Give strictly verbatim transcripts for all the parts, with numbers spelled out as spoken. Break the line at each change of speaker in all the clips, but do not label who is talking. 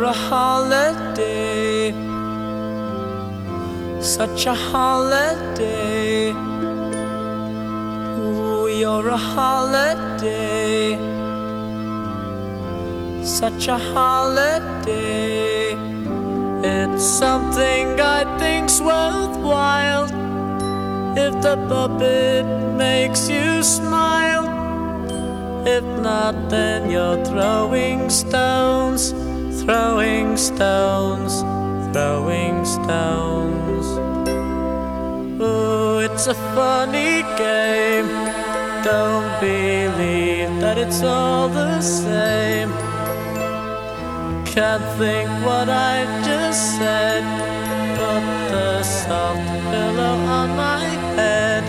a holiday, such a holiday. Ooh, you're a holiday, such a holiday. It's something I think's worthwhile if the puppet makes you smile. If not, then you're throwing stones, throwing stones, throwing stones. Oh, it's a funny game. Don't believe that it's all the same. Can't think what I just said. Put the soft pillow on my head.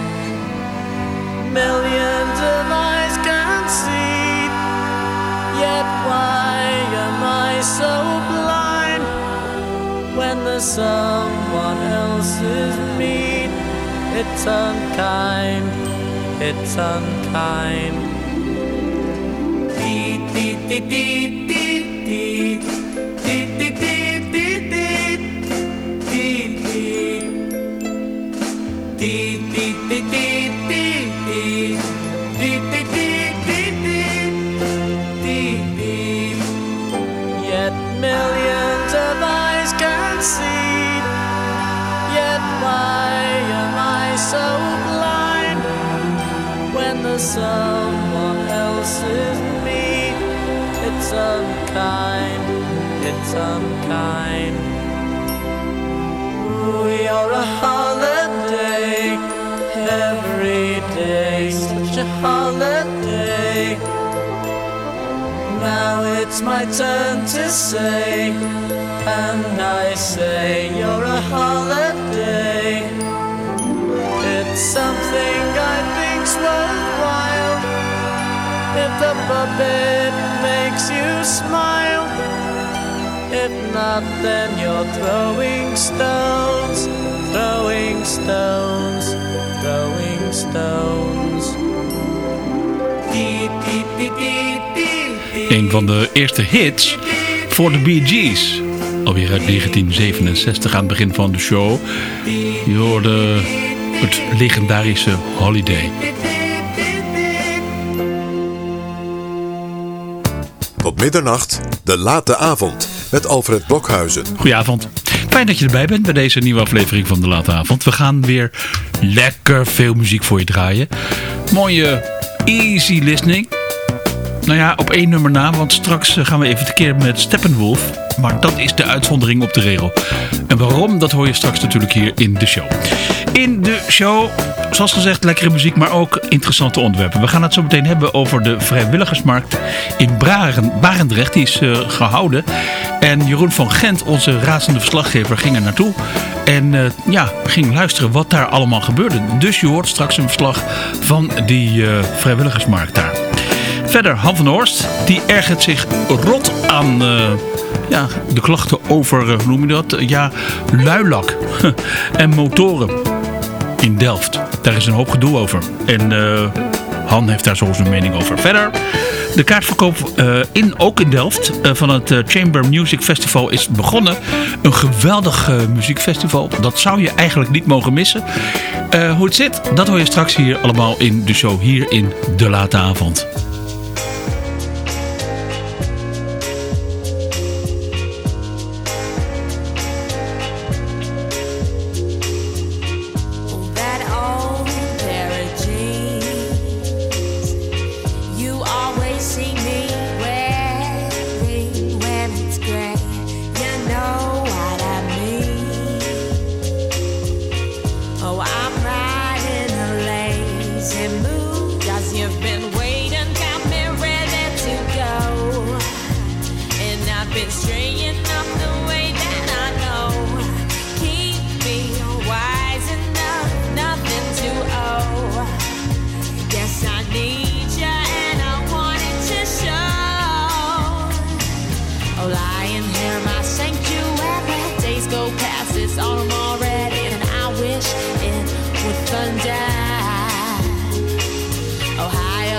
Millions of eyes can see, yet why am I so blind when there's someone else's mean? It's unkind, it's unkind. Dee dee dee dee dee dee dee dee dee dee dee dee dee dee. Yet millions of eyes can see, yet why am I so blind when there's someone else's me? It's unkind, it's unkind. You're a holiday, every day, such a holiday. Now it's my turn to say, and I say you're a holiday. It's something I think's worthwhile if the puppet makes you smile. If not, then you're throwing stones, throwing stones, throwing stones.
Een van de eerste hits voor de Bee Gees. Alweer uit negentien zevenenzestig aan het begin van de show. Je hoorde het legendarische Holiday.
Tot middernacht, de late avond met Alfred Blokhuizen.
Goedenavond. Fijn dat je erbij bent bij deze nieuwe aflevering van de late avond. We gaan weer lekker veel muziek voor je draaien. Mooie easy listening. Nou ja, op één nummer na, want straks gaan we even tekeer met Steppenwolf. Maar dat is de uitzondering op de regel. En waarom, dat hoor je straks natuurlijk hier in de show. In de show, zoals gezegd, lekkere muziek, maar ook interessante onderwerpen. We gaan het zo meteen hebben over de vrijwilligersmarkt in Barendrecht. Die is uh, gehouden. En Jeroen van Gent, onze razende verslaggever, ging er naartoe. En uh, ja, ging luisteren wat daar allemaal gebeurde. Dus je hoort straks een verslag van die uh, vrijwilligersmarkt daar. Verder, Han van der Horst, die ergert zich rot aan uh, ja, de klachten over, uh, hoe noem je dat? Ja, luilak en motoren in Delft. Daar is een hoop gedoe over. En uh, Han heeft daar zo zijn mening over. Verder, de kaartverkoop uh, in, ook in Delft uh, van het uh, Chamber Music Festival is begonnen. Een geweldig uh, muziekfestival. Dat zou je eigenlijk niet mogen missen. Uh, hoe het zit, dat hoor je straks hier allemaal in de show. Hier in De Late Avond.
Ohio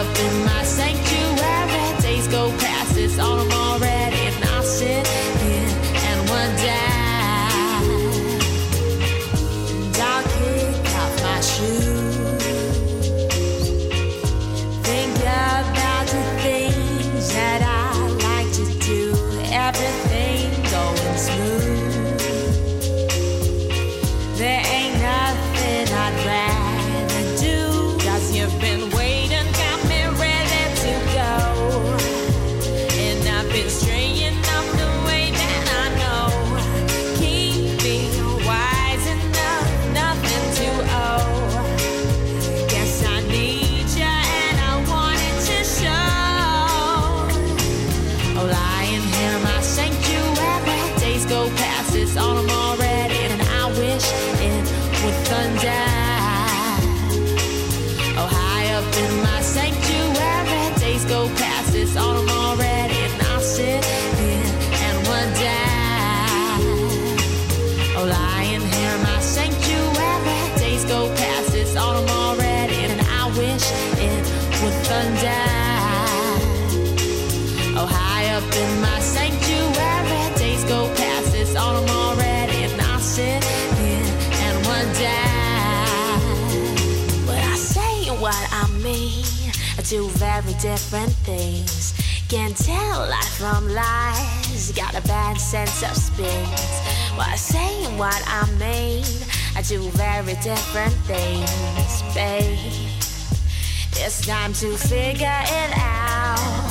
what I mean? Two very different things. Can't tell life from lies. Got a bad sense of space. While saying what I mean, two very different things, babe. It's time to figure it out.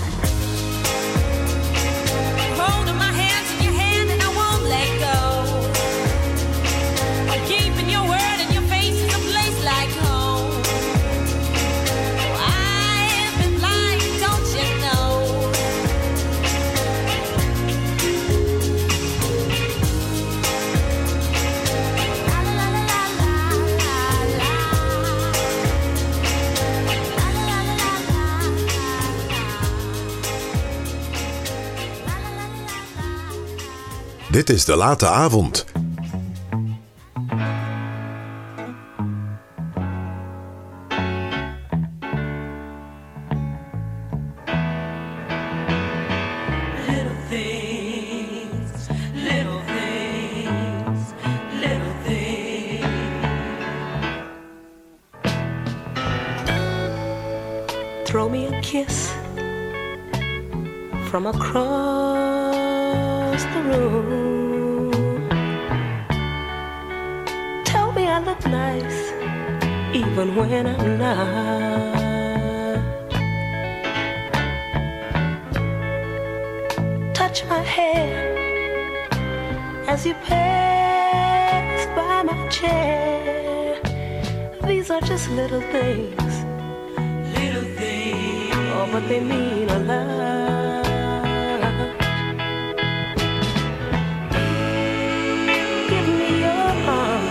Holding my hands in your hand and I won't let go. I'm keeping your word and your face is a place like home. I've been blind, don't you know? La la la la la la la. La la la la la la la.
Dit is De Late Avond.
Little things, little things, little things.
Throw me a kiss from across the room. Tell me I look nice even when I'm not. Touch my hair as you pass by my chair. These are just little things,
Little things,
oh, but they mean a lot. Give me your arm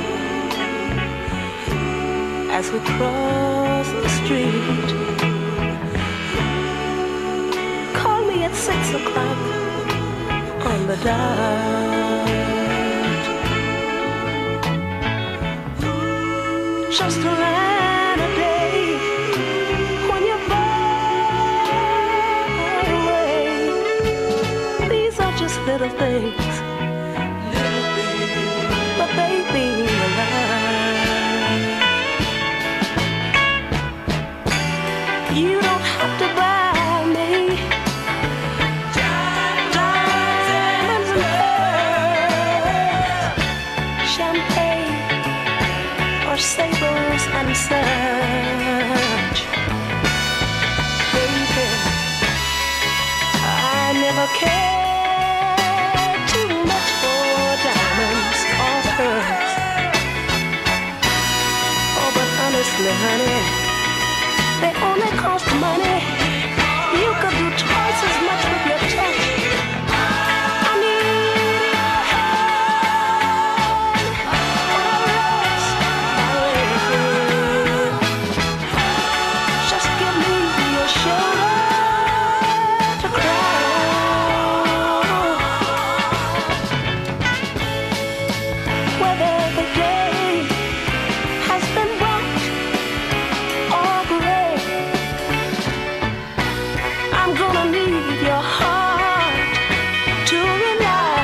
as we cross the street. Call me at six o'clock on the dot. Just a line a day when you're far away. These are just little things,
little things.
but they mean a lot. You don't have to buy me diamonds and pearls, champagne or sabers and such. Baby, I never cared too much for diamonds or pearls. Oh, but honestly, honey, they only cost money. You could do twice as much with your touch. I need your hand when I rest my head. Just give me your shoulder to cry on. Whether the day has been bright or gray, I'm gonna need your heart to rely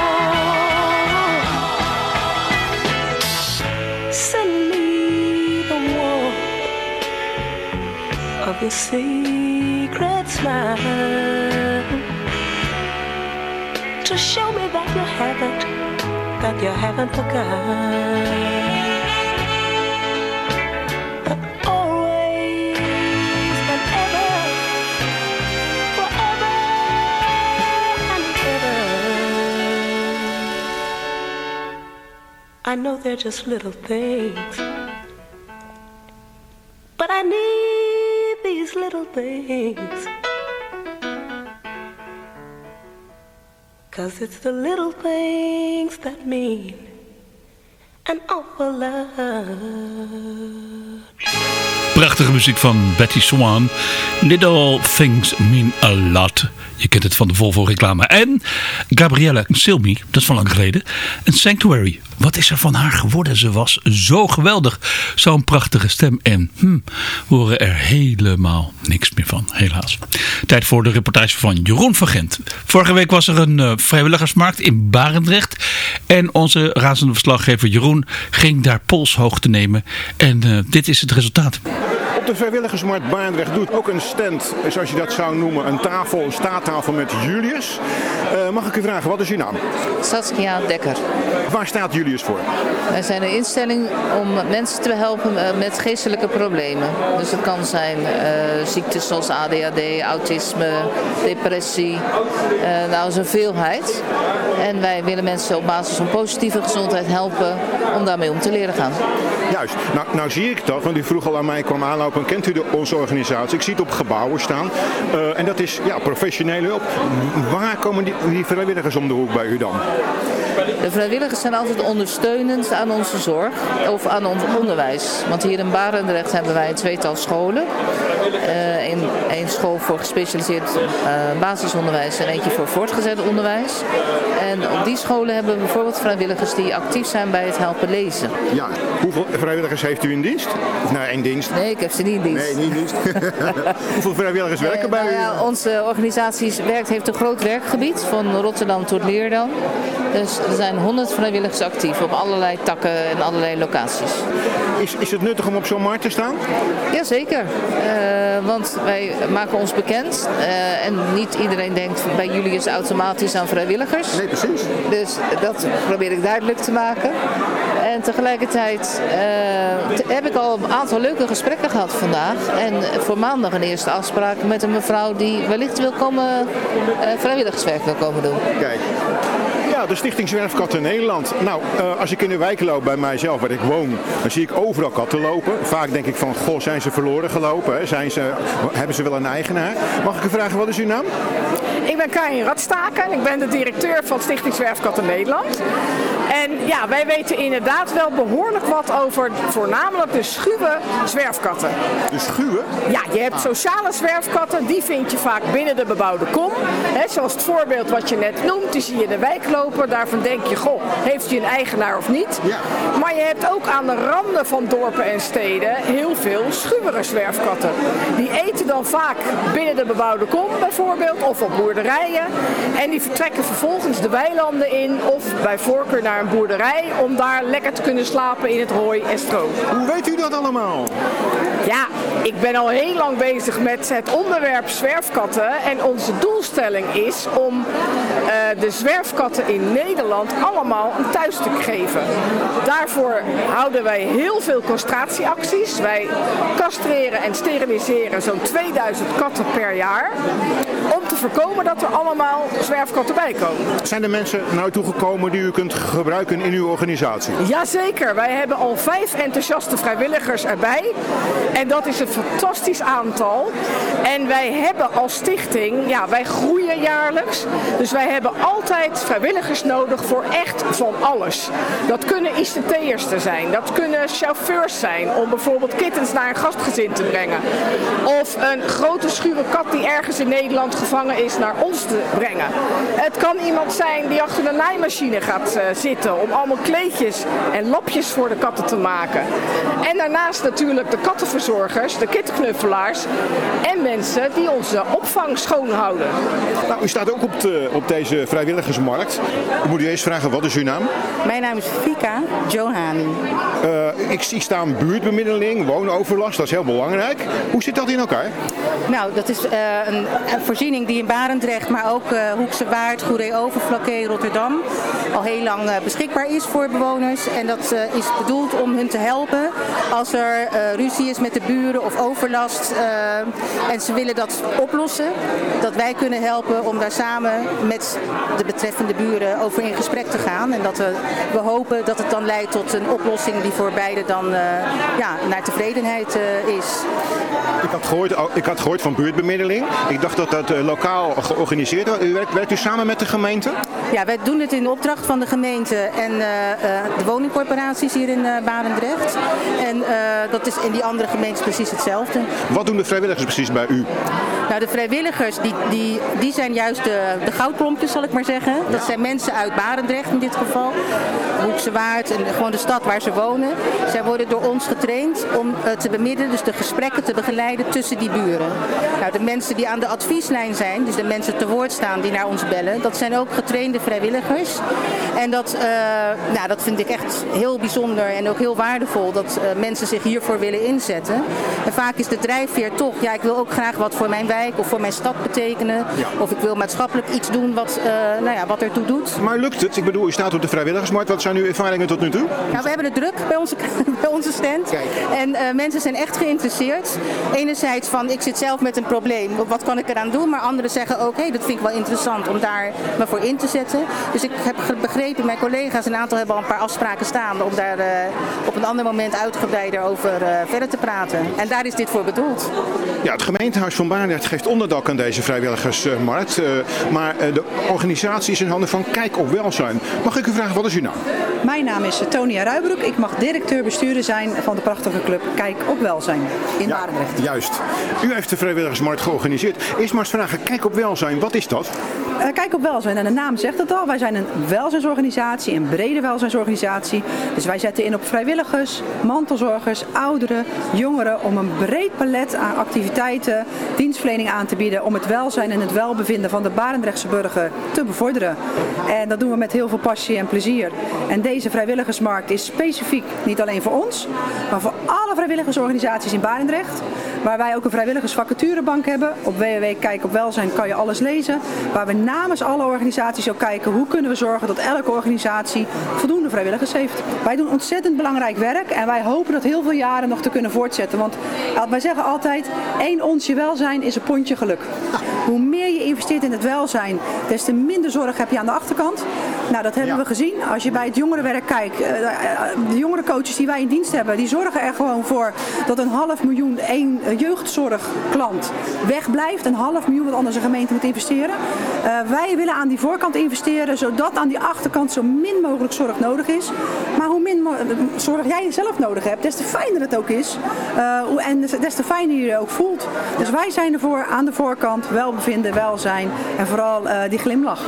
on. Send me the warmth of your secret smile to show me that you haven't, that you haven't forgot. But always and ever, forever and ever, I know they're just little things, but I need these little things, 'cause it's the little things that mean an awful lot.
Prachtige muziek van Betty Swan. Little Things Mean a Lot. Je kent het van de Volvo reclame. En Gabriella Cilmi, dat is van lang geleden. En Sanctuary. Wat is er van haar geworden? Ze was zo geweldig. Zo'n prachtige stem. En hm, we horen er helemaal niks meer van, helaas. Tijd voor de reportage van Jeroen van Gent. Vorige week was er een uh, vrijwilligersmarkt in Barendrecht. En onze razende verslaggever Jeroen ging daar polshoogte nemen. En uh, dit is het resultaat.
Op De vrijwilligersmarkt Barendrecht doet ook een stand, zoals je dat zou noemen, een tafel, een staattafel met Julius. Uh, mag ik u vragen, wat is uw naam?
Saskia Dekker.
Waar staat Julius voor?
Wij zijn een instelling om mensen te helpen met geestelijke problemen. Dus het kan zijn uh, ziektes zoals A D H D, autisme, depressie, uh, nou zo'n veelheid. En wij willen mensen op basis van positieve gezondheid helpen om daarmee om te leren gaan.
Juist. Nou, nou zie ik dat, want u vroeg al aan mij, kwam aanlopen. Kent u de, onze organisatie? Ik zie het op gebouwen staan. Uh, en dat is ja, professionele hulp. Waar komen die, die vrijwilligers om de hoek bij u dan?
De vrijwilligers zijn altijd ondersteunend aan onze zorg of aan ons onderwijs. Want hier in Barendrecht hebben wij een tweetal scholen. Uh, een, een school voor gespecialiseerd uh, basisonderwijs en eentje voor voortgezet onderwijs. En op die scholen hebben we bijvoorbeeld vrijwilligers die actief zijn bij het helpen lezen.
Ja, hoeveel vrijwilligers heeft u in dienst? Of nou, in dienst?
Nee, ik heb ze niet in dienst.
Nee, niet in dienst. Hoeveel vrijwilligers werken uh, bij
nou
u?
Ja, onze organisatie werkt, heeft een groot werkgebied, van Rotterdam tot Leerdam. Dus er zijn honderd vrijwilligers actief op allerlei takken en allerlei locaties.
Is, is het nuttig om op zo'n markt te staan?
Jazeker, uh, want wij maken ons bekend uh, en niet iedereen denkt bij Julius automatisch aan vrijwilligers.
Nee, precies.
Dus dat probeer ik duidelijk te maken. En tegelijkertijd uh, te, heb ik al een aantal leuke gesprekken gehad vandaag. En voor maandag een eerste afspraak met een mevrouw die wellicht wil komen, uh, vrijwilligerswerk wil komen doen.
Kijk. Ja, de Stichting Zwerfkatten Nederland. Nou, uh, als ik in de wijk loop bij mijzelf, waar ik woon, dan zie ik overal katten lopen. Vaak denk ik van, goh, zijn ze verloren gelopen? Hè? Zijn ze, hebben ze wel een eigenaar? Mag ik u vragen, wat is uw naam?
Ik ben Karin Radstaken en ik ben de directeur van Stichting Zwerfkatten Nederland. En ja, wij weten inderdaad wel behoorlijk wat over voornamelijk de schuwe zwerfkatten.
De schuwe?
Ja, je hebt sociale zwerfkatten, die vind je vaak binnen de bebouwde kom. He, zoals het voorbeeld wat je net noemt, die zie je in de wijk lopen. Daarvan denk je, goh, heeft hij een eigenaar of niet?
Ja.
Maar je hebt ook aan de randen van dorpen en steden heel veel schuwere zwerfkatten. Die eten dan vaak binnen de bebouwde kom bijvoorbeeld, of op boerderijen. En die vertrekken vervolgens de weilanden in, of bij voorkeur naar een boerderij, om daar lekker te kunnen slapen in het hooi en stro.
Hoe weet u dat allemaal?
Ja, ik ben al heel lang bezig met het onderwerp zwerfkatten. En onze doelstelling is om uh, de zwerfkatten in Nederland allemaal een thuisstuk geven. Daarvoor houden wij heel veel castratieacties. Wij castreren en steriliseren zo'n tweeduizend katten per jaar. Om te voorkomen dat er allemaal zwerfkatten bij komen.
Zijn er mensen naar u toegekomen die u kunt gebruiken in uw organisatie?
Jazeker, wij hebben al vijf enthousiaste vrijwilligers erbij. En dat is een fantastisch aantal. En wij hebben als stichting, ja, wij groeien jaarlijks. Dus wij hebben altijd vrijwilligers nodig voor echt van alles. Dat kunnen I C T'ers zijn, dat kunnen chauffeurs zijn om bijvoorbeeld kittens naar een gastgezin te brengen. Of een grote schuwe kat die ergens in Nederland gevangen is naar ons te brengen. Het kan iemand zijn die achter een naaimachine gaat uh, zitten om allemaal kleedjes en lapjes voor de katten te maken. En daarnaast natuurlijk de kattenverzorgers, de kittenknuffelaars en mensen die onze opvang schoonhouden.
Nou, u staat ook op, de, op deze vrijwilligersmarkt. Ik moet u eerst vragen, wat is uw naam?
Mijn naam is Fika Johani.
Uh, ik zie staan buurtbemiddeling, woonoverlast, dat is heel belangrijk. Hoe zit dat in elkaar?
Nou, dat is uh, een, een voorziening die in Barendrecht, maar ook uh, Hoekse Waard, Goeree Overflakkee, Rotterdam al heel lang uh, beschikbaar is voor bewoners. En dat uh, is bedoeld om hun te helpen als er uh, ruzie is met de buren of overlast. Uh, en ze willen dat oplossen. Dat wij kunnen helpen om daar samen met de betreffende buren over in gesprek te gaan. En dat we, we hopen dat het dan leidt tot een oplossing die voor beide dan uh, ja, naar tevredenheid uh, is.
Ik had, gehoord, ik had gehoord van buurtbemiddeling. Ik dacht dat dat uh, lokaal georganiseerd was. U werkt, werkt u samen met de gemeente?
Ja, wij doen het in de opdracht van de gemeente en uh, uh, de woningcorporaties hier in uh, Barendrecht. En uh, dat is in die andere gemeentes precies hetzelfde.
Wat doen de vrijwilligers precies bij u?
Nou, de vrijwilligers die, die, die zijn juist de, de goudklompjes, zal ik maar zeggen. Dat zijn mensen uit Barendrecht in dit geval. Hoekse Waard en gewoon de stad waar ze wonen. Zij worden door ons getraind om uh, te bemiddelen, dus de gesprekken te begeleiden tussen die buren. Nou, de mensen die aan de advieslijn zijn, dus de mensen te woord staan die naar ons bellen, dat zijn ook getrainde de vrijwilligers. En dat, uh, nou, dat vind ik echt heel bijzonder en ook heel waardevol dat uh, mensen zich hiervoor willen inzetten. En vaak is de drijfveer toch, ja, ik wil ook graag wat voor mijn wijk of voor mijn stad betekenen. Ja. Of ik wil maatschappelijk iets doen wat, uh, nou ja, wat ertoe doet.
Maar lukt het? Ik bedoel, u staat op de vrijwilligersmarkt. Wat zijn uw ervaringen tot nu toe?
Nou, we hebben het druk bij onze, bij onze stand. Kijk. En uh, mensen zijn echt geïnteresseerd. Enerzijds van, ik zit zelf met een probleem. Wat kan ik eraan doen? Maar anderen zeggen ook, hé, hey, dat vind ik wel interessant om daar me voor in te zetten. Dus ik heb begrepen, mijn collega's, een aantal hebben al een paar afspraken staan om daar uh, op een ander moment uitgebreider over uh, verder te praten. En daar is dit voor bedoeld.
Ja, het gemeentehuis van Barendrecht geeft onderdak aan deze vrijwilligersmarkt. Uh, maar uh, de organisatie is in handen van Kijk op Welzijn. Mag ik u vragen, wat is uw naam?
Mijn naam is Tonia Ruijbroek. Ik mag directeur-bestuurder zijn van de prachtige club Kijk op Welzijn in
ja,
Barendrecht.
Juist. U heeft de vrijwilligersmarkt georganiseerd. Eerst maar eens vragen, Kijk op Welzijn, wat is dat?
Uh, Kijk op Welzijn, en de naam zegt het al. Wij zijn een welzijnsorganisatie, een brede welzijnsorganisatie. Dus wij zetten in op vrijwilligers, mantelzorgers, ouderen, jongeren om een breed palet aan activiteiten, dienstverlening aan te bieden om het welzijn en het welbevinden van de Barendrechtse burger te bevorderen. En dat doen we met heel veel passie en plezier. En deze vrijwilligersmarkt is specifiek niet alleen voor ons, maar voor alle vrijwilligersorganisaties in Barendrecht. Waar wij ook een vrijwilligersvacaturebank hebben. Op w w w punt kijk op welzijn kan je alles lezen. Waar we namens alle organisaties ook kijken hoe kunnen we zorgen dat elke organisatie voldoende vrijwilligers heeft. Wij doen ontzettend belangrijk werk en wij hopen dat heel veel jaren nog te kunnen voortzetten. Want wij zeggen altijd, één onsje welzijn is een pondje geluk. Hoe meer je investeert in het welzijn, des te minder zorg heb je aan de achterkant. Nou, dat hebben ja. we gezien. Als je bij het jongerenwerk kijkt, de jongerencoaches die wij in dienst hebben, die zorgen er gewoon voor dat een half miljoen één jeugdzorgklant wegblijft. Een half miljoen wat anders een gemeente moet investeren. Uh, wij willen aan die voorkant investeren, zodat aan die achterkant zo min mogelijk zorg nodig is. Maar hoe min zorg jij zelf nodig hebt, des te fijner het ook is. Uh, en des te fijner je je ook voelt. Dus wij zijn ervoor aan de voorkant welbevinden, welzijn en vooral uh, die glimlach.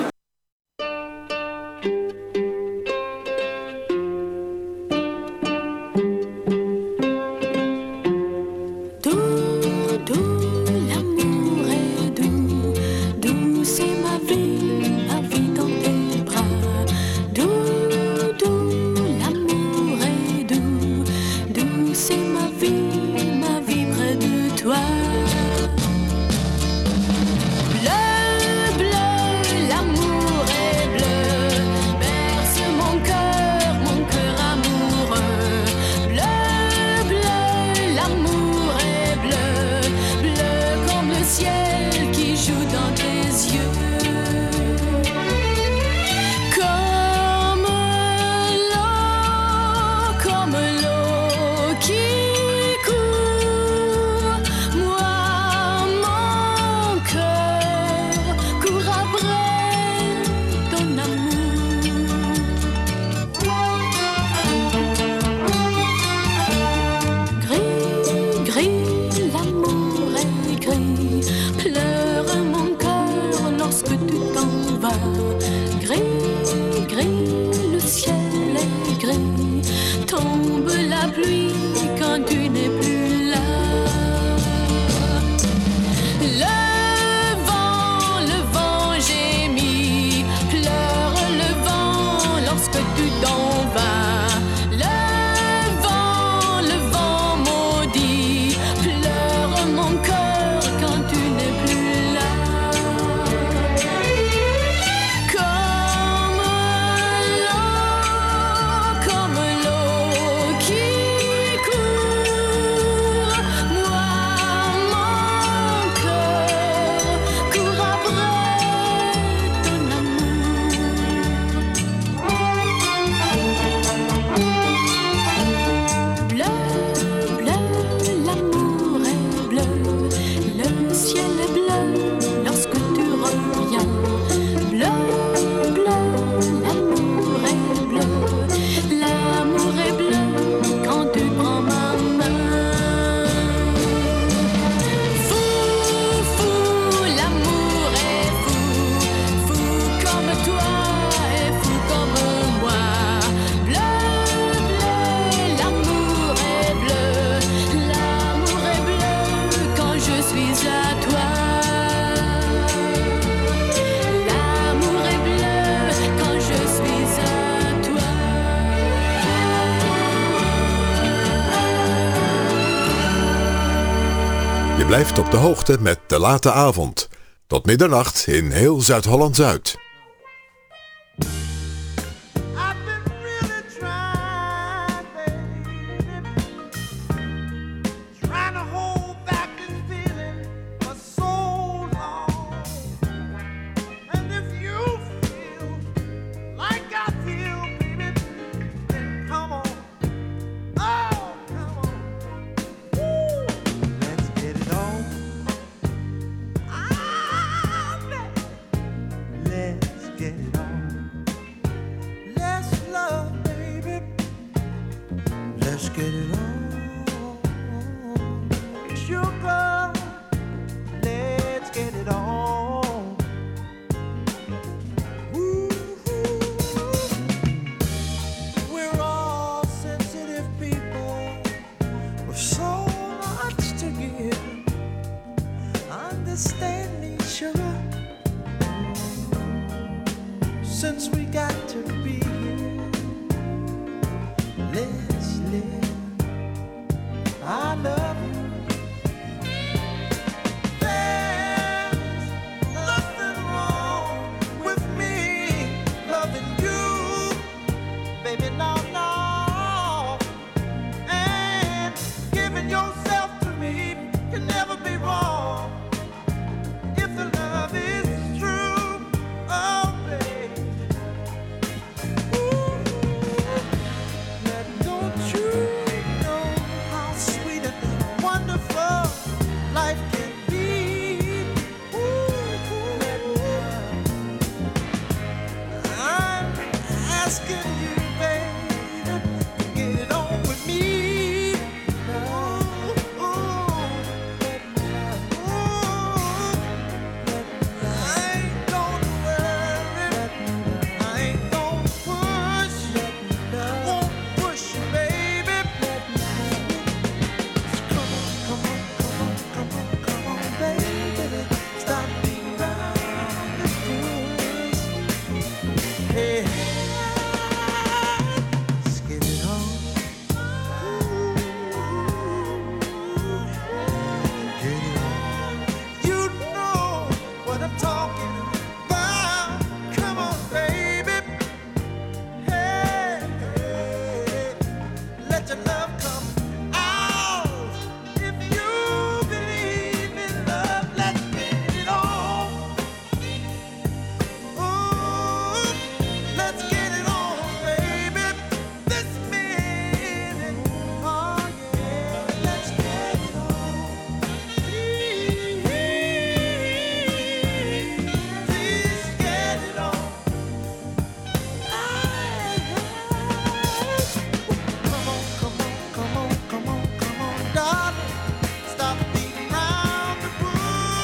Moi
Je blijft op de hoogte met De Late Avond. Tot middernacht in heel Zuid-Holland-Zuid.
Since we got to be here, let's live. I love you. There's nothing wrong with me loving you, baby, no, no. And giving yourself to me can never be wrong if the love is true. Oh, baby. Life can be. Ooh, I'm asking you, baby, get it on with me. Ooh, ooh, ooh. I ain't gonna worry, I ain't gonna push, I won't push you, baby. Come on, come on. Baby, stop being around this foolish. Hey, let's get it on. Get it on. You know what I'm talking about. Come on, baby. Hey, hey, let your love come out. If you believe in love, let's get it on. Ooh, let's get it on, baby. This minute, oh yeah, let's get it on. Please, please get it on. Come on, come on, come on, come on, come on, darling. Stop beating around the bush.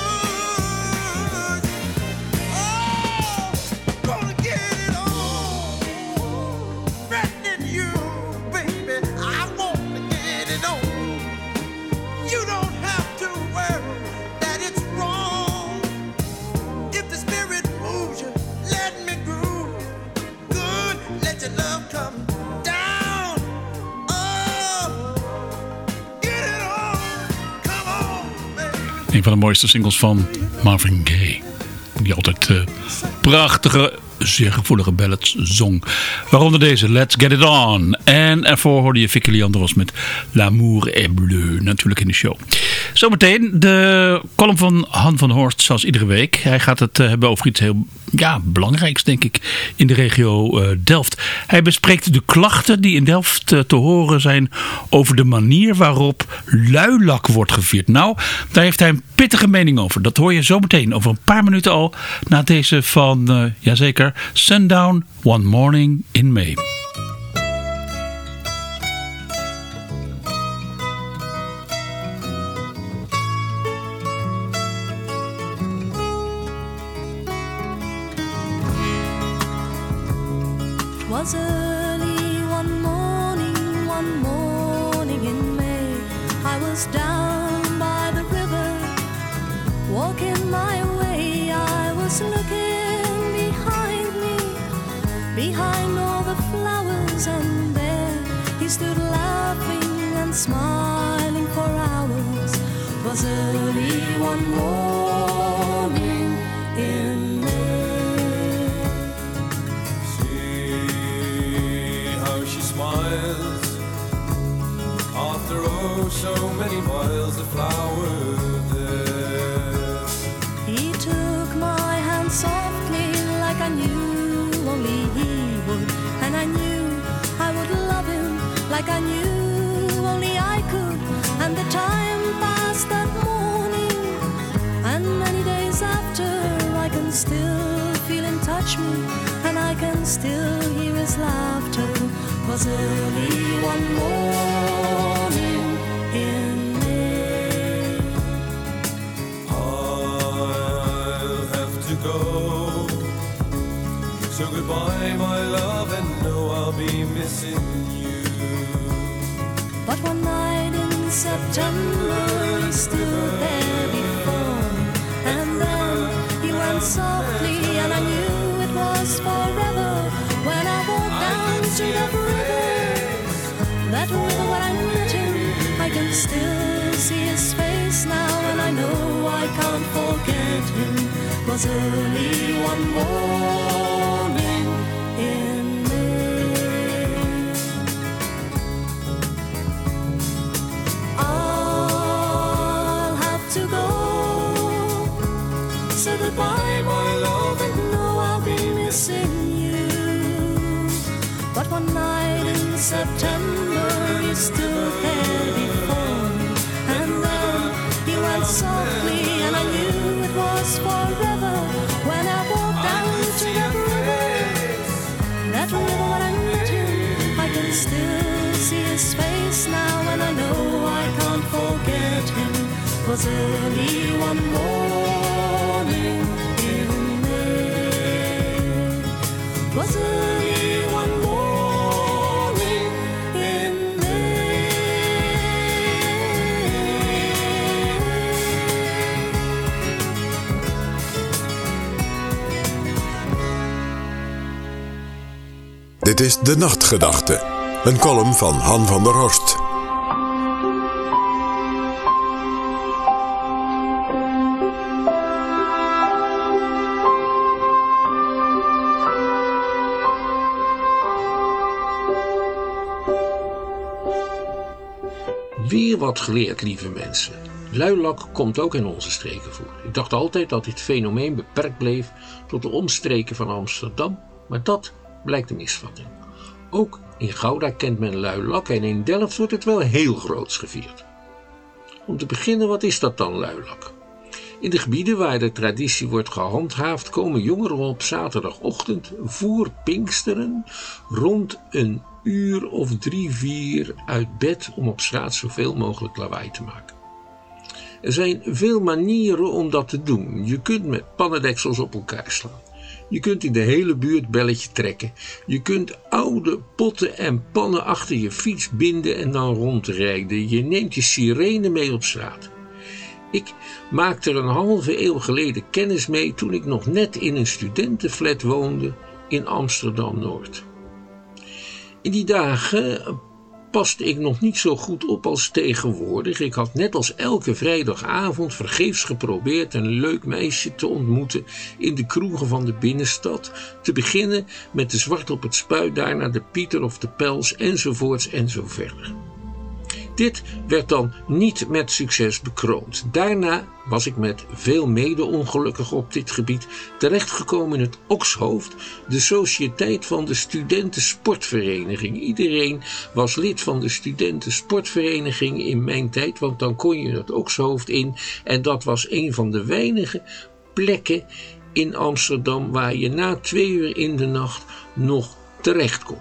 Oh, gonna get it on. Threatening you, baby. I want to get it on. You don't have to worry that it's wrong. If the spirit moves you, let me groove. Good, let your love come down. Oh, get it on. Come on, baby.
Een van de mooiste singles van Marvin Gaye. Die altijd uh, prachtige, zeer gevoelige ballads zong. Waaronder deze, Let's Get It On. En ervoor hoorde je Vicky Leandros met L'amour est bleu. Natuurlijk in de show. Zometeen de column van Han van Horst, zoals iedere week. Hij gaat het uh, hebben over iets heel ja, belangrijks, denk ik, in de regio uh, Delft. Hij bespreekt de klachten die in Delft uh, te horen zijn over de manier waarop luilak wordt gevierd. Nou, daar heeft hij een pittige mening over. Dat hoor je zo meteen over een paar minuten al na deze van, uh, jazeker, Sundown, One Morning in May.
Was early one morning, one morning in May. I was down by the river, walking my way. I was looking behind me, behind all the flowers, and there he stood laughing and smiling for hours. Was early one morning in May.
See how she smiles after oh so many miles of flowers there.
He took my hand softly like I knew only he would, and I knew I would love him like I knew only I could. And the time passed that morning, and many days after I can still feel him touch me, and I can still hear his laughter. 'Was early one morning in May.
I'll have to go, so goodbye my love, and know I'll be missing you.
But one night in September he stood there before me, and then he went softly, and I knew it was forever. When I walked down to the river, that river where I met him, I can still see his face now, and I know I can't forget him. 'Was early one morning in May. I'll have to go, so goodbye my love, and know I'll be missing you. But one night in September he stood there before me, and then he went softly, and I knew it was forever. When I walked down to that river, that river when I met him, I can still see his face now, and I know I can't forget him. 'Was early one morning in May. 'Was early one morning in May.
Dit is De Nachtgedachte, een column van Han van der Horst.
Weer wat geleerd, lieve mensen. Luilak komt ook in onze streken voor. Ik dacht altijd dat dit fenomeen beperkt bleef tot de omstreken van Amsterdam, maar dat blijkt een misvatting. Ook in Gouda kent men luilak en in Delft wordt het wel heel groots gevierd. Om te beginnen, wat is dat dan, luilak? In de gebieden waar de traditie wordt gehandhaafd komen jongeren op zaterdagochtend voor Pinksteren rond een uur of drie, vier uit bed om op straat zoveel mogelijk lawaai te maken. Er zijn veel manieren om dat te doen. Je kunt met pannendeksels op elkaar slaan. Je kunt in de hele buurt belletje trekken. Je kunt oude potten en pannen achter je fiets binden en dan rondrijden. Je neemt je sirene mee op straat. Ik maakte er een halve eeuw geleden kennis mee toen ik nog net in een studentenflat woonde in Amsterdam-Noord. In die dagen paste ik nog niet zo goed op als tegenwoordig. Ik had net als elke vrijdagavond vergeefs geprobeerd een leuk meisje te ontmoeten in de kroegen van de binnenstad. Te beginnen met de Zwart op het Spuit, daarna de Pieter of de Pels enzovoorts en zo verder. Dit werd dan niet met succes bekroond. Daarna was ik met veel mede-ongelukkigen op dit gebied terechtgekomen in het Okshoofd, de sociëteit van de studentensportvereniging. Iedereen was lid van de studentensportvereniging in mijn tijd, want dan kon je het Okshoofd in en dat was een van de weinige plekken in Amsterdam waar je na twee uur in de nacht nog terecht kon.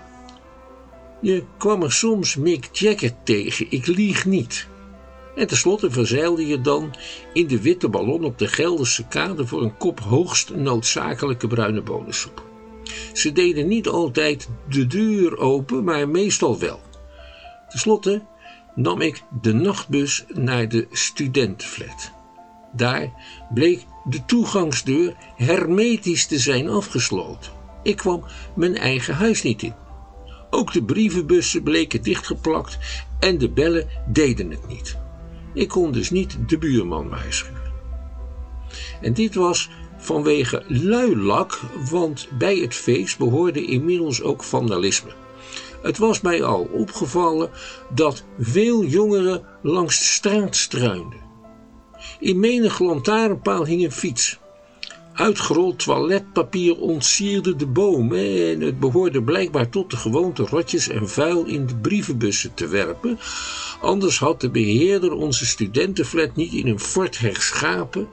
Je kwam er soms Mick Jagger tegen, ik lieg niet. En tenslotte verzeilde je dan in de witte ballon op de Gelderse kade voor een kop hoogst noodzakelijke bruine bonensoep. Ze deden niet altijd de deur open, maar meestal wel. Ten slotte nam ik de nachtbus naar de studentenflat. Daar bleek de toegangsdeur hermetisch te zijn afgesloten. Ik kwam mijn eigen huis niet in. Ook de brievenbussen bleken dichtgeplakt en de bellen deden het niet. Ik kon dus niet de buurman waarschuwen. En dit was vanwege luilak, want bij het feest behoorde inmiddels ook vandalisme. Het was mij al opgevallen dat veel jongeren langs de straat struinden. In menig lantaarnpaal hing een fiets. Uitgerold toiletpapier ontsierde de bomen en het behoorde blijkbaar tot de gewoonte rotjes en vuil in de brievenbussen te werpen. Anders had de beheerder onze studentenflat niet in een fort herschapen.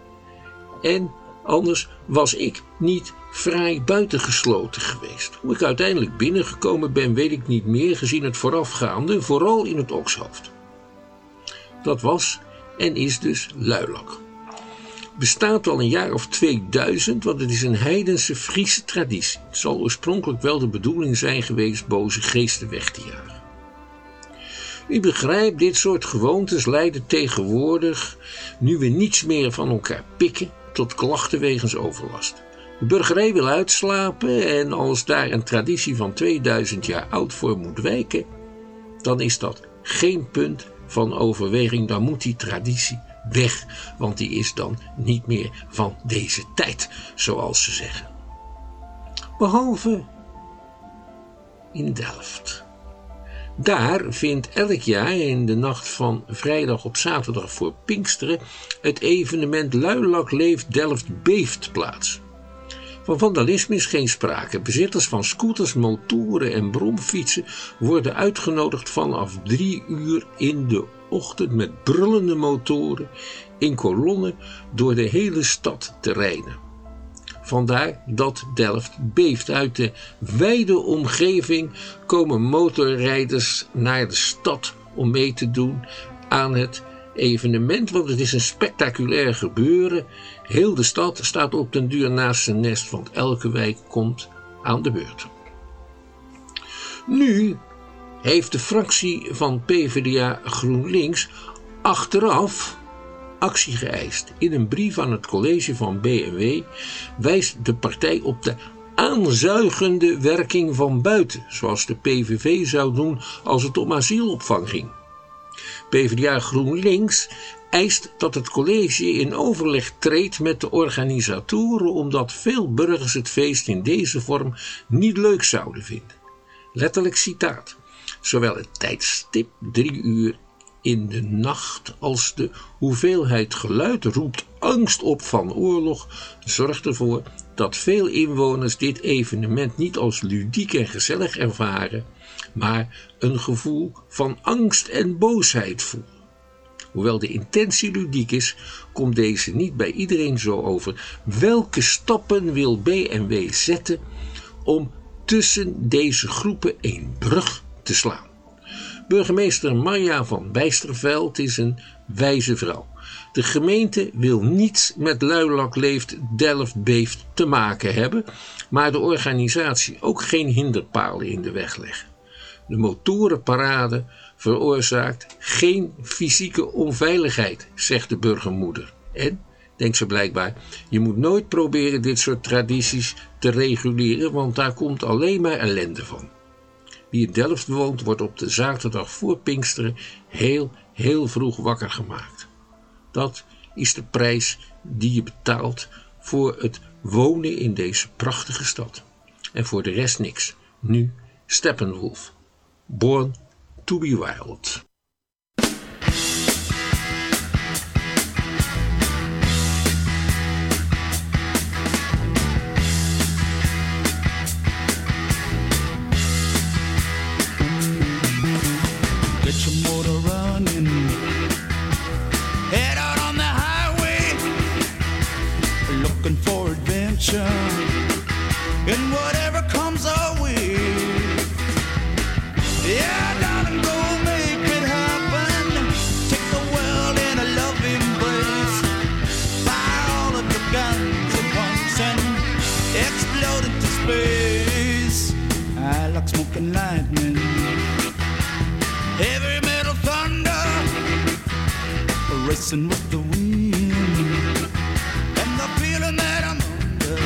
En anders was ik niet vrij buitengesloten geweest. Hoe ik uiteindelijk binnengekomen ben, weet ik niet meer, gezien het voorafgaande, vooral in het Okshoofd. Dat was en is dus luilak. Bestaat al een jaar of tweeduizend, want het is een heidense Friese traditie. Het zal oorspronkelijk wel de bedoeling zijn geweest boze geesten weg te jagen. U begrijpt, dit soort gewoontes leiden tegenwoordig, nu we niets meer van elkaar pikken, tot klachten wegens overlast. De burgerij wil uitslapen en als daar een traditie van tweeduizend jaar oud voor moet wijken, dan is dat geen punt van overweging, dan moet die traditie weg, want die is dan niet meer van deze tijd, zoals ze zeggen. Behalve in Delft. Daar vindt elk jaar in de nacht van vrijdag op zaterdag voor Pinksteren het evenement Luilak Leeft Delft Beeft plaats. Van vandalisme is geen sprake. Bezitters van scooters, motoren en bromfietsen worden uitgenodigd vanaf drie uur in de ochtend met brullende motoren in kolonnen door de hele stad te rijden. Vandaar dat Delft beeft. Uit de wijde omgeving komen motorrijders naar de stad om mee te doen aan het evenement, want het is een spectaculair gebeuren. Heel de stad staat op den duur naast zijn nest, want elke wijk komt aan de beurt. Nu heeft de fractie van PvdA GroenLinks achteraf actie geëist. In een brief aan het college van B N W wijst de partij op de aanzuigende werking van buiten, zoals de P V V zou doen als het om asielopvang ging. PvdA GroenLinks eist dat het college in overleg treedt met de organisatoren, omdat veel burgers het feest in deze vorm niet leuk zouden vinden. Letterlijk citaat. Zowel het tijdstip, drie uur in de nacht, als de hoeveelheid geluid roept angst op van oorlog, zorgt ervoor dat veel inwoners dit evenement niet als ludiek en gezellig ervaren, maar een gevoel van angst en boosheid voelen. Hoewel de intentie ludiek is, komt deze niet bij iedereen zo over. Welke stappen wil B N W zetten om tussen deze groepen een brug te slaan? Burgemeester Marja van Bijsterveld is een wijze vrouw. De gemeente wil niets met Luilak Leeft Delft Beeft te maken hebben, maar de organisatie ook geen hinderpalen in de weg leggen. De motorenparade veroorzaakt geen fysieke onveiligheid, zegt de burgermoeder. En, denkt ze blijkbaar, je moet nooit proberen dit soort tradities te reguleren, want daar komt alleen maar ellende van. Wie in Delft woont, wordt op de zaterdag voor Pinksteren heel, heel vroeg wakker gemaakt. Dat is de prijs die je betaalt voor het wonen in deze prachtige stad. En voor de rest niks. Nu Steppenwolf. Born to be wild.
Get your motor running, head out on the highway, looking for adventure, and whatever comes our way. Yeah, darling, go make it happen. Take the world in a love embrace. Fire all of your guns at once and explode into space. I like smoking lightning, heavy metal thunder, racing with the wind, and the feeling that I'm under.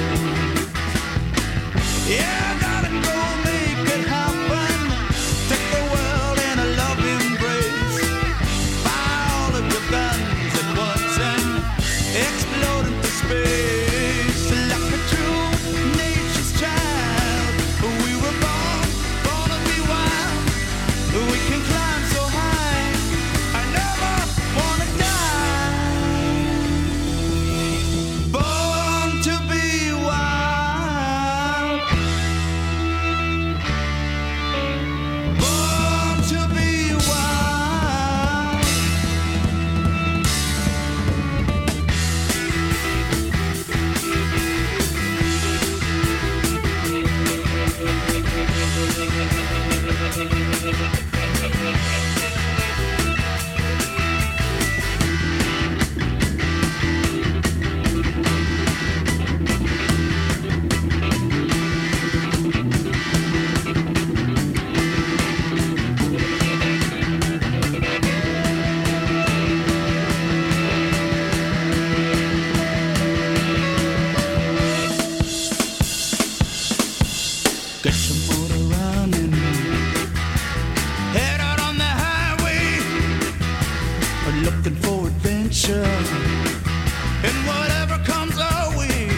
Yeah, darling, go make it happen. Take the world in a love embrace. Fire all of your guns at once and explode into space. adventure and whatever comes our way.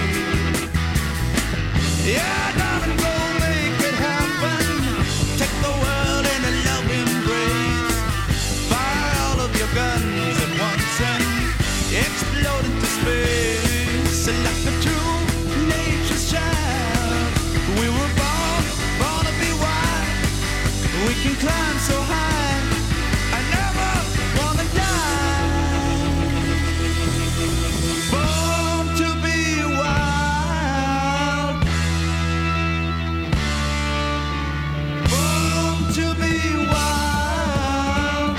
Yeah, darling, go make it happen. Take the world in a love embrace. Fire all of your guns at once and explode into space. Like the true nature's child, we were born, born to be wild. We can climb so high, I never wanna die. Born to be wild. Born to be wild.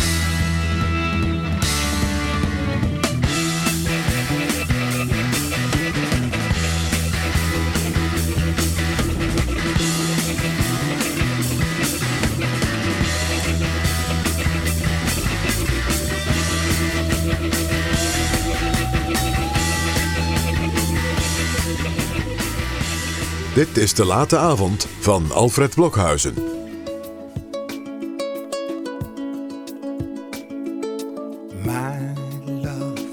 Dit is De Late Avond van Alfred Blokhuizen.
My love,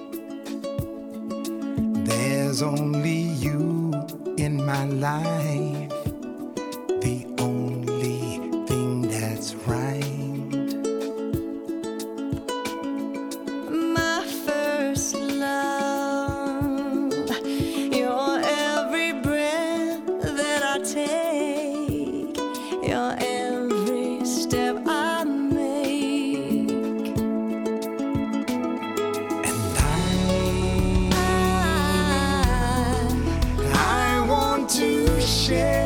there's only you in my life, the only thing that's right.
My first love, your every breath that I take, your every step I make.
I want to share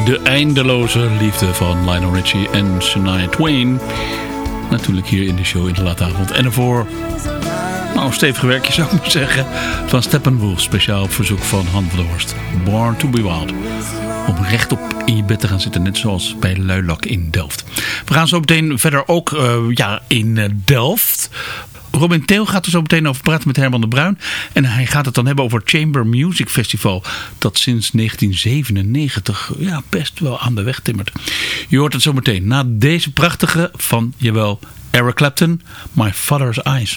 De eindeloze liefde van Lionel Richie en Shania Twain. Natuurlijk hier in de show in de late avond. En ervoor, nou, stevig werkje zou ik maar zeggen, van Steppenwolf. Speciaal op verzoek van Han van der Horst. Born to be Wild. Om rechtop in je bed te gaan zitten, net zoals bij Luilak in Delft. We gaan zo meteen verder ook uh, ja, in uh, Delft. Robin Theo gaat er zo meteen over praten met Herman de Bruin. En hij gaat het dan hebben over het Chamber Music Festival. Dat sinds negentien zevenennegentig ja, best wel aan de weg timmert. Je hoort het zo meteen na deze prachtige van, jawel, Eric Clapton, My Father's Eyes.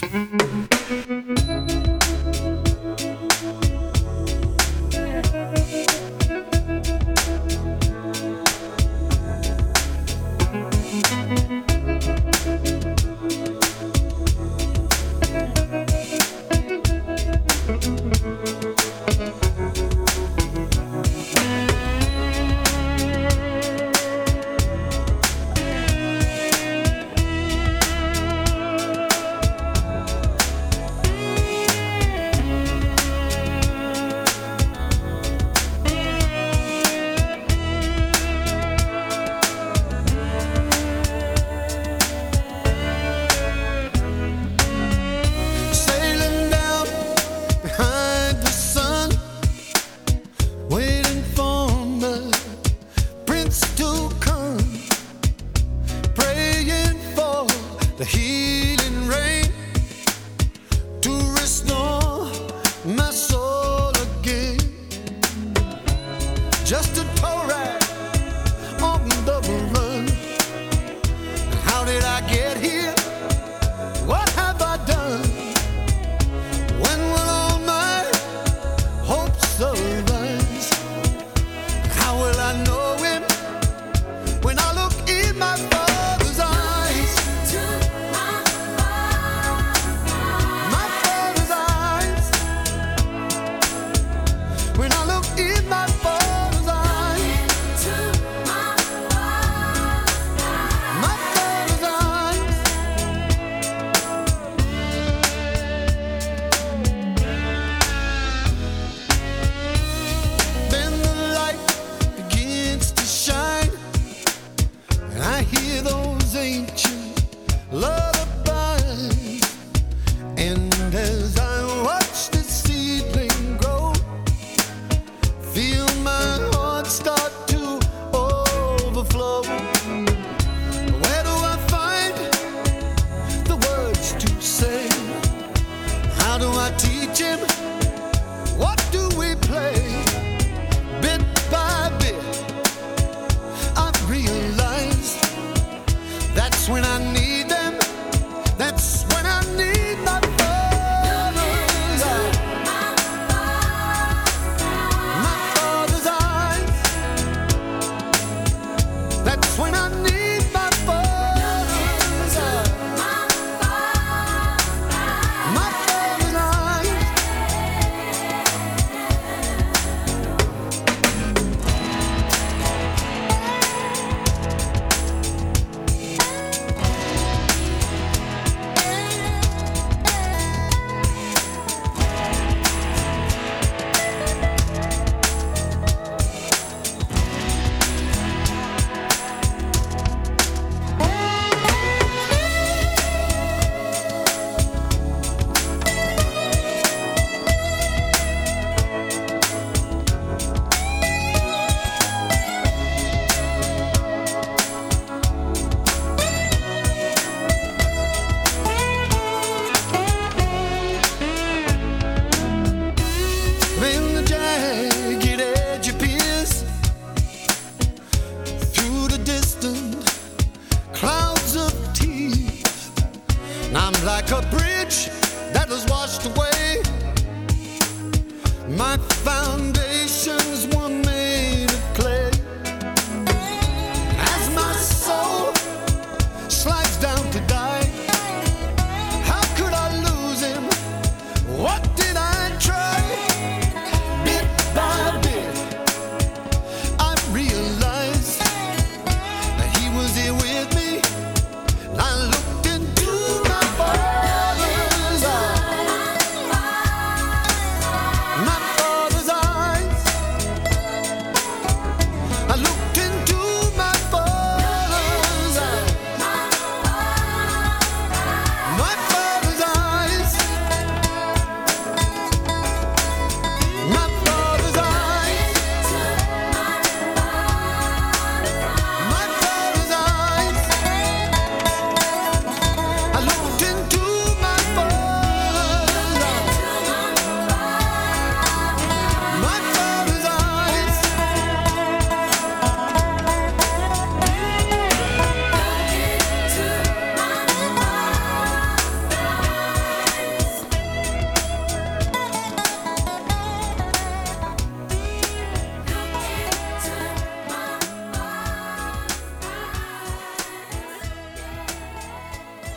My father's eyes.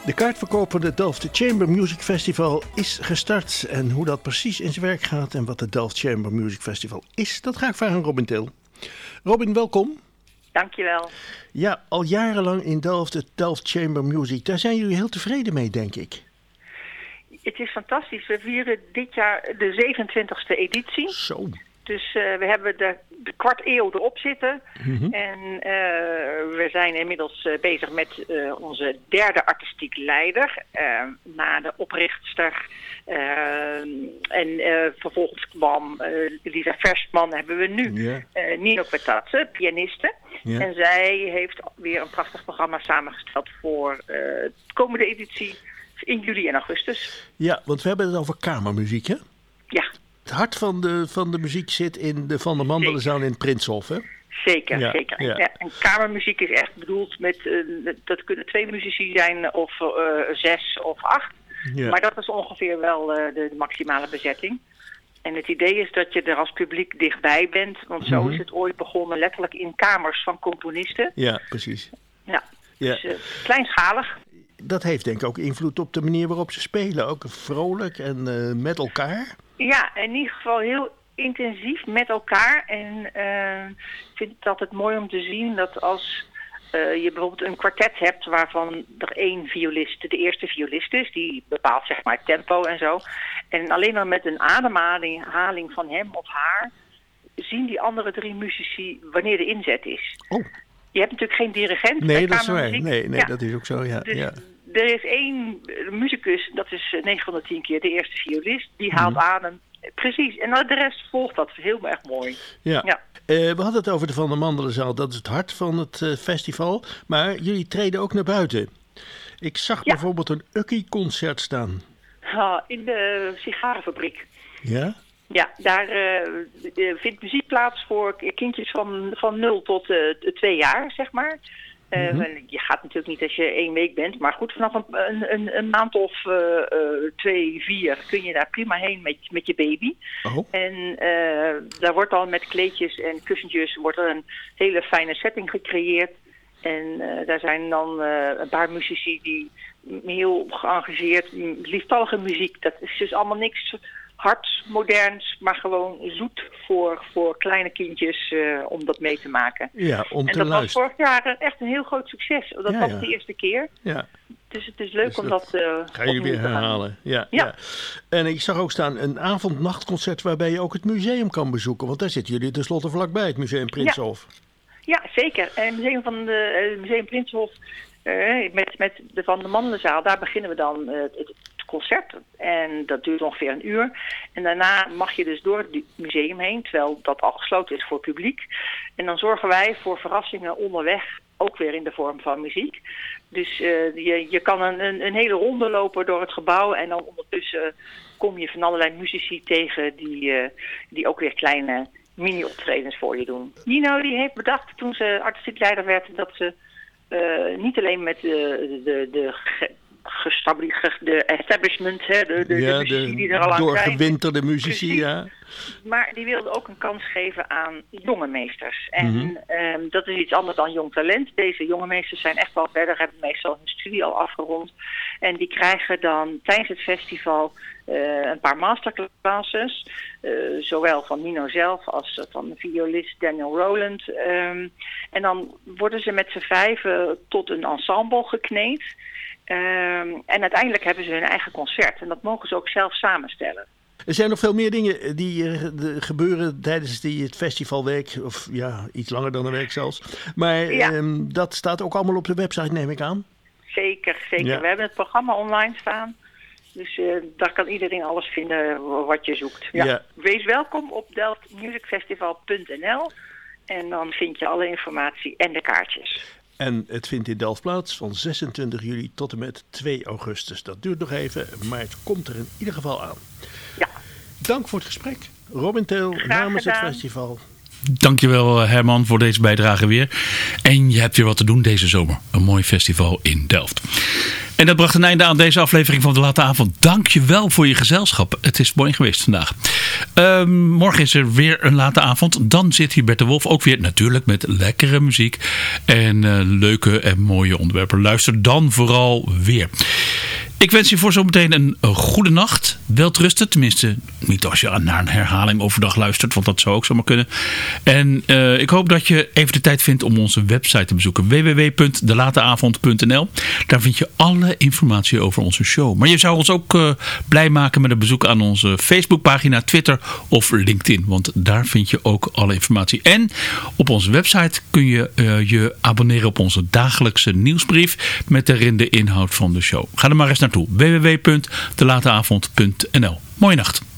De kaartverkoop van het Delft Chamber Music Festival is gestart. En hoe dat precies in zijn werk gaat en wat het Delft Chamber Music Festival is, dat ga ik vragen aan Robin Til. Robin, welkom.
Dankjewel.
Ja, al jarenlang in Delft, het Delft Chamber Music. Daar zijn jullie heel tevreden mee, denk ik.
Het is fantastisch. We vieren dit jaar de zevenentwintigste editie.
Zo.
Dus uh, we hebben de, de kwart eeuw erop zitten.
Mm-hmm.
En uh, we zijn inmiddels uh, bezig met uh, onze derde artistiek leider. Uh, na de oprichtster. Uh, en uh, vervolgens kwam uh, Lisa Verstman. Hebben we nu
Yeah.
uh, Nino Kwetatse, pianiste.
Yeah.
En zij heeft weer een prachtig programma samengesteld voor uh, de komende editie in juli en augustus.
Ja, want we hebben het over kamermuziek, hè?
Ja.
Het hart van de, van de muziek zit in de Van der Mandelenzaal in Prinshof, hè?
Zeker,
Ja,
zeker.
ja.
Ja, en kamermuziek is echt bedoeld met, uh, dat kunnen twee muzici zijn of uh, zes of acht.
Ja.
Maar dat is ongeveer wel uh, de, de maximale bezetting. En het idee is dat je er als publiek dichtbij bent, want zo
Mhm.
is het ooit begonnen letterlijk in kamers van componisten.
Ja, precies.
Ja,
Ja.
dus uh, kleinschalig.
Dat heeft denk ik ook invloed op de manier waarop ze spelen. Ook vrolijk en uh, met elkaar.
Ja, in ieder geval heel intensief met elkaar. En uh, ik vind het altijd mooi om te zien dat als uh, je bijvoorbeeld een kwartet hebt waarvan er één violist de eerste violist is, die bepaalt zeg maar het tempo en zo. En alleen al met een ademhaling van hem of haar zien die andere drie muzici wanneer de inzet is.
Oh.
Je hebt natuurlijk geen dirigent bij
Nee, dat is waar.
kamermuziek.
Nee, nee
Ja.
dat is ook zo, ja.
Dus
ja.
er is één uh, muzikus, dat is uh, negen van de tien keer de eerste violist, die haalt
Mhm.
adem. Precies, en de rest volgt dat heel erg mooi.
Ja.
Ja.
Eh, we hadden het over de Van der Mandelenzaal, dat is het hart van het uh, festival. Maar jullie treden ook naar buiten. Ik zag
Ja.
bijvoorbeeld een Ukkie-concert staan.
Ah, in de sigarenfabriek.
Ja?
Ja, daar uh, vindt muziek plaats voor kindjes van, van nul tot uh, twee jaar, zeg maar. Uh,
Mhm.
en je gaat natuurlijk niet als je één week bent, maar goed, vanaf een, een, een, een maand of uh, uh, twee, vier kun je daar prima heen met, met je baby.
Oh.
En uh, daar wordt al met kleedjes en kussentjes wordt er een hele fijne setting gecreëerd. En uh, daar zijn dan uh, een paar muzici die heel geëngageerd, lieftallige muziek. Dat is dus allemaal niks hard, moderns, maar gewoon zoet voor, voor kleine kindjes uh, om dat mee te maken.
Ja, om
en
te
dat was
luisteren.
vorig jaar echt een heel groot succes. Dat
Ja,
was
ja.
de eerste keer.
Ja.
Dus het is leuk
Dus
om
dat
dat, uh,
Ga je
opnieuw
weer
te gaan
herhalen. Ja,
Ja.
ja. En ik zag ook staan een avond-nachtconcert waarbij je ook het museum kan bezoeken. Want daar zitten jullie tenslotte vlakbij, het Museum Prinshof.
Ja, zeker. En het museum van de uh, Museum Prinshof uh, met, met de Van der Mandelenzaal, daar beginnen we dan uh, het, het concert. En dat duurt ongeveer een uur. En daarna mag je dus door het museum heen, terwijl dat al gesloten is voor publiek. En dan zorgen wij voor verrassingen onderweg, ook weer in de vorm van muziek. Dus uh, je, je kan een, een, een hele ronde lopen door het gebouw en dan ondertussen kom je van allerlei muzici tegen die, uh, die ook weer kleine mini-optredens voor je doen. Nino die heeft bedacht toen ze artistiek leider werd dat ze uh, niet alleen met de, de, de, ge, gestabili- ge, de establishment, hè, de, de,
Ja,
de muzici
de
die er al aan zijn,
doorgewinterde muzici,
Precies.
ja.
maar die wilde ook een kans geven aan jonge meesters. En
Mhm.
um, dat is iets anders dan jong talent. Deze jonge meesters zijn echt wel verder, hebben meestal hun studie al afgerond. En die krijgen dan tijdens het festival uh, een paar masterclasses. Uh, zowel van Nino zelf als uh, van de violist Daniel Rowland. Um, en dan worden ze met z'n vijven tot een ensemble gekneed. Um, en uiteindelijk hebben ze hun eigen concert. En dat mogen ze ook zelf samenstellen.
Er zijn nog veel meer dingen die uh, de, gebeuren tijdens die, het festivalweek. Of ja, iets langer dan een week zelfs. Maar
Ja.
um, dat staat ook allemaal op de website, neem ik aan.
Zeker, zeker.
Ja.
We hebben het programma online staan. Dus uh, daar kan iedereen alles vinden wat je zoekt. Ja.
Ja.
Wees welkom op delft music festival punt n l. En dan vind je alle informatie en de kaartjes.
En het vindt in Delft plaats van zesentwintig juli tot en met twee augustus. Dat duurt nog even, maar het komt er in ieder geval aan.
Ja.
Dank voor het gesprek. Robin Til
Graag
namens het
gedaan.
festival.
Dankjewel Herman voor deze bijdrage weer. En je hebt weer wat te doen deze zomer. Een mooi festival in Delft. En dat bracht een einde aan deze aflevering van De Late Avond. Dank je wel voor je gezelschap. Het is mooi geweest vandaag. Uh, morgen is er weer een late avond. Dan zit hier Bert de Wolf ook weer natuurlijk met lekkere muziek. En uh, leuke en mooie onderwerpen. Luister dan vooral weer. Ik wens je voor zometeen een, een goede nacht. Welterusten, tenminste niet als je naar een herhaling overdag luistert, want dat zou ook zomaar kunnen. En uh, ik hoop dat je even de tijd vindt om onze website te bezoeken. w w w punt de late avond punt n l. Daar vind je alle informatie over onze show. Maar je zou ons ook uh, blij maken met een bezoek aan onze Facebookpagina, Twitter of LinkedIn. Want daar vind je ook alle informatie. En op onze website kun je uh, je abonneren op onze dagelijkse nieuwsbrief met daarin de inhoud van de show. Ga er maar eens naartoe. w w w punt de late avond punt n l. Mooie nacht.